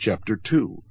Chapter 2.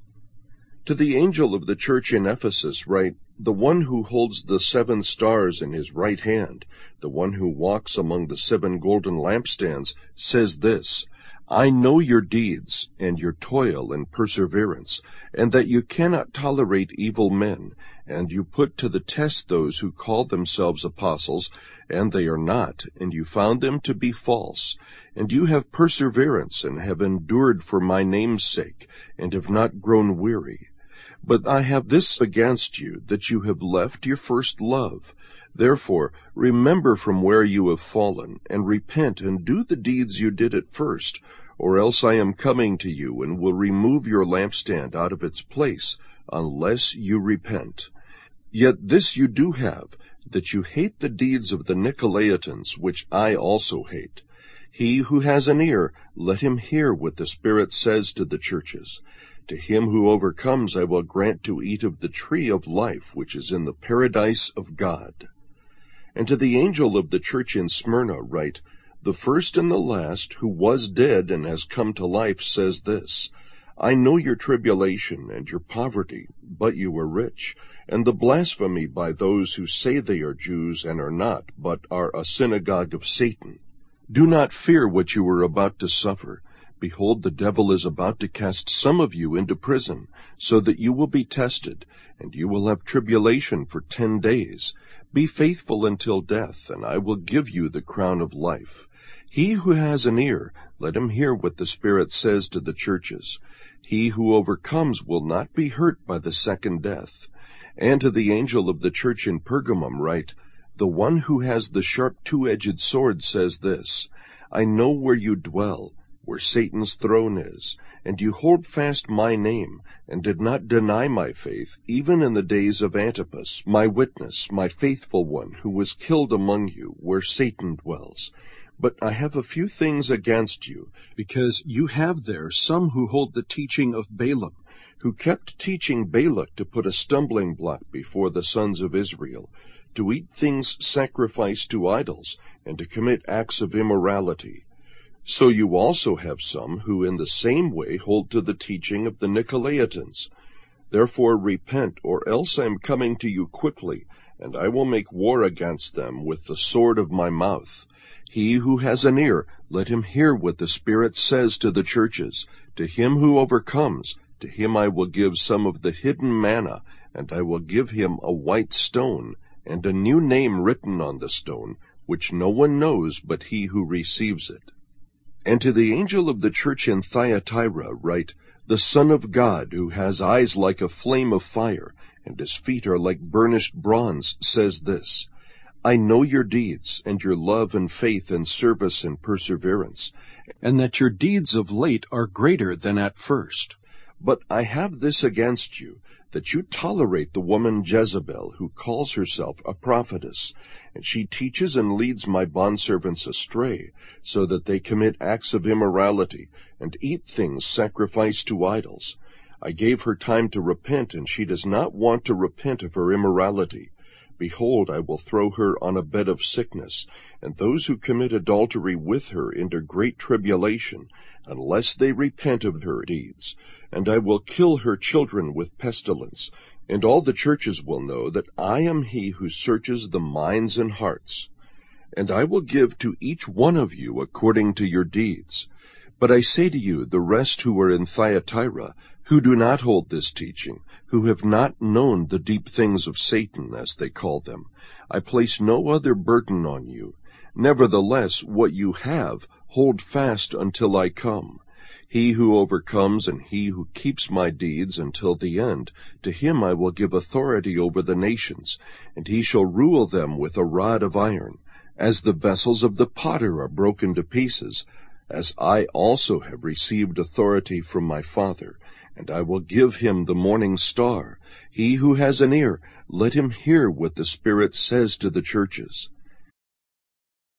To the angel of the church in Ephesus write, The one who holds the 7 stars in his right hand, the one who walks among the 7 golden lampstands, says this, I know your deeds, and your toil and perseverance, and that you cannot tolerate evil men, and you put to the test those who call themselves apostles, and they are not, and you found them to be false. And you have perseverance, and have endured for my name's sake, and have not grown weary. But I have this against you, that you have left your first love. Therefore, remember from where you have fallen, and repent, and do the deeds you did at first, or else I am coming to you, and will remove your lampstand out of its place, unless you repent. Yet this you do have, that you hate the deeds of the Nicolaitans, which I also hate. He who has an ear, let him hear what the Spirit says to the churches. To him who overcomes I will grant to eat of the tree of life, which is in the paradise of God. And to the angel of the church in Smyrna write, The first and the last, who was dead and has come to life, says this, I know your tribulation and your poverty, but you are rich, and the blasphemy by those who say they are Jews and are not, but are a synagogue of Satan. Do not fear what you are about to suffer. Behold, the devil is about to cast some of you into prison, so that you will be tested, and you will have tribulation for 10 days. Be faithful until death, and I will give you the crown of life. He who has an ear, let him hear what the Spirit says to the churches. He who overcomes will not be hurt by the second death. And to the angel of the church in Pergamum write, The one who has the sharp 2-edged sword says this, I know where you dwell, where Satan's throne is, and you hold fast my name, and did not deny my faith, even in the days of Antipas, my witness, my faithful one, who was killed among you, where Satan dwells. But I have a few things against you, because you have there some who hold the teaching of Balaam, who kept teaching Balak to put a stumbling block before the sons of Israel, to eat things sacrificed to idols, and to commit acts of immorality. So you also have some who in the same way hold to the teaching of the Nicolaitans. Therefore repent, or else I am coming to you quickly, and I will make war against them with the sword of my mouth. He who has an ear, let him hear what the Spirit says to the churches. To him who overcomes, to him I will give some of the hidden manna, and I will give him a white stone, and a new name written on the stone, which no one knows but he who receives it. And to the angel of the church in Thyatira write, The Son of God, who has eyes like a flame of fire, and his feet are like burnished bronze, says this, I know your deeds, and your love and faith and service and perseverance, and that your deeds of late are greater than at first. But I have this against you, that you tolerate the woman Jezebel, who calls herself a prophetess, and she teaches and leads my bondservants astray, so that they commit acts of immorality, and eat things sacrificed to idols. I gave her time to repent, and she does not want to repent of her immorality. Behold, I will throw her on a bed of sickness, and those who commit adultery with her into great tribulation, unless they repent of her deeds. And I will kill her children with pestilence, and all the churches will know that I am he who searches the minds and hearts. And I will give to each one of you according to your deeds. But I say to you, the rest who are in Thyatira, who do not hold this teaching, who have not known the deep things of Satan, as they call them, I place no other burden on you. Nevertheless, what you have, hold fast until I come. He who overcomes and he who keeps my deeds until the end, to him I will give authority over the nations, and he shall rule them with a rod of iron. As the vessels of the potter are broken to pieces, as I also have received authority from my Father, and I will give him the morning star. He who has an ear, let him hear what the Spirit says to the churches.